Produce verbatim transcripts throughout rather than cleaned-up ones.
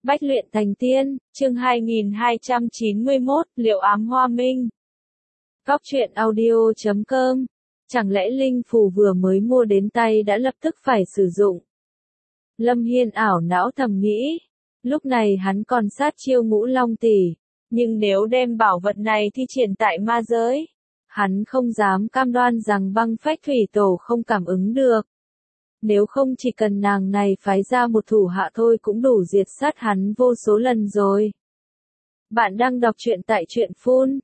Bách luyện thành tiên, chương hai nghìn hai trăm chín mươi mốt, liệu ám hoa minh. Góc truyện audio chấm com. Chẳng lẽ linh phù vừa mới mua đến tay đã lập tức phải sử dụng? Lâm Hiên ảo não thầm nghĩ. Lúc này hắn còn sát chiêu Ngũ Long Tỷ. Nhưng nếu đem bảo vật này thi triển tại ma giới, hắn không dám cam đoan rằng băng phách thủy tổ không cảm ứng được. Nếu không chỉ cần nàng này phái ra một thủ hạ thôi cũng đủ diệt sát hắn vô số lần rồi. Bạn đang đọc truyện tại truyện phun.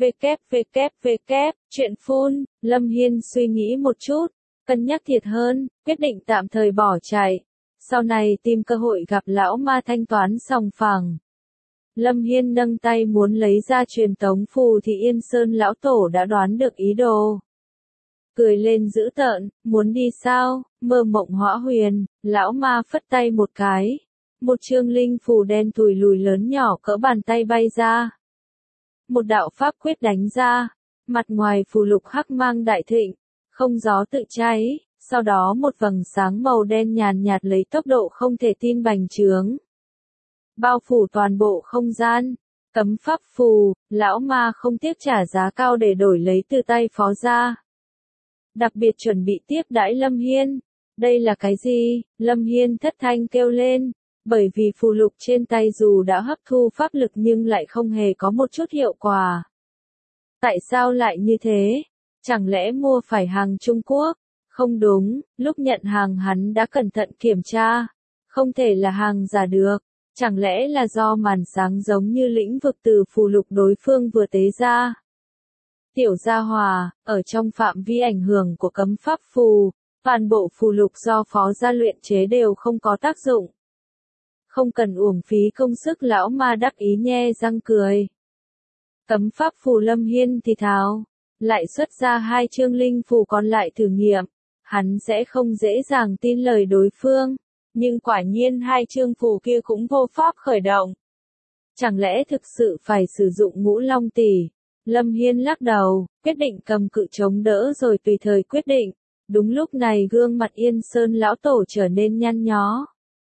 www, truyện phun. Lâm Hiên suy nghĩ một chút, cân nhắc thiệt hơn, quyết định tạm thời bỏ chạy. Sau này tìm cơ hội gặp lão ma thanh toán sòng phẳng. Lâm Hiên nâng tay muốn lấy ra truyền tống phù thì Yên Sơn lão tổ đã đoán được ý đồ. Cười lên dữ tợn, muốn đi sao, mơ mộng hõa huyền, lão ma phất tay một cái. Một chương linh phù đen thùi lùi lớn nhỏ cỡ bàn tay bay ra. Một đạo pháp quyết đánh ra, mặt ngoài phù lục hắc mang đại thịnh, không gió tự cháy, sau đó một vầng sáng màu đen nhàn nhạt lấy tốc độ không thể tin bành trướng. Bao phủ toàn bộ không gian, cấm pháp phù, lão ma không tiếc trả giá cao để đổi lấy từ tay phó gia. Đặc biệt chuẩn bị tiếp đãi Lâm Hiên. Đây là cái gì? Lâm Hiên thất thanh kêu lên, bởi vì phù lục trên tay dù đã hấp thu pháp lực nhưng lại không hề có một chút hiệu quả. Tại sao lại như thế? Chẳng lẽ mua phải hàng Trung Quốc? Không đúng, lúc nhận hàng hắn đã cẩn thận kiểm tra. Không thể là hàng giả được. Chẳng lẽ là do màn sáng giống như lĩnh vực từ phù lục đối phương vừa tế ra? Tiểu gia hòa, ở trong phạm vi ảnh hưởng của cấm pháp phù, toàn bộ phù lục do phó gia luyện chế đều không có tác dụng. Không cần uổng phí công sức, lão ma đắc ý nhe răng cười. Cấm pháp phù Lâm Hiên thì thào, lại xuất ra hai chương linh phù còn lại thử nghiệm. Hắn sẽ không dễ dàng tin lời đối phương, nhưng quả nhiên hai chương phù kia cũng vô pháp khởi động. Chẳng lẽ thực sự phải sử dụng Ngũ Long Tỷ? Lâm Hiên lắc đầu, quyết định cầm cự chống đỡ rồi tùy thời quyết định. Đúng lúc này gương mặt Yên Sơn lão tổ trở nên nhăn nhó.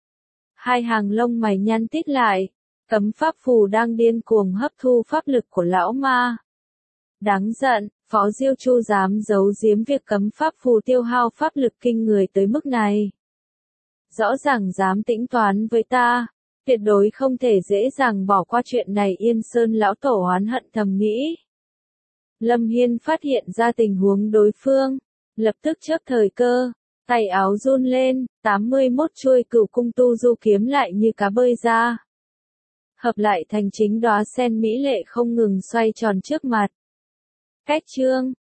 Hai hàng lông mày nhăn tít lại, cấm pháp phù đang điên cuồng hấp thu pháp lực của lão ma. Đáng giận, Phó Diêu Chu dám giấu giếm việc cấm pháp phù tiêu hao pháp lực kinh người tới mức này. Rõ ràng dám tính toán với ta. Tuyệt đối không thể dễ dàng bỏ qua chuyện này, Yên Sơn lão tổ oán hận thầm nghĩ. Lâm Hiên phát hiện ra tình huống đối phương, lập tức chớp thời cơ, tay áo run lên, tám mươi mốt chuôi cửu cung tu du kiếm lại như cá bơi ra. Hợp lại thành chính đóa sen mỹ lệ không ngừng xoay tròn trước mặt. Cách chương,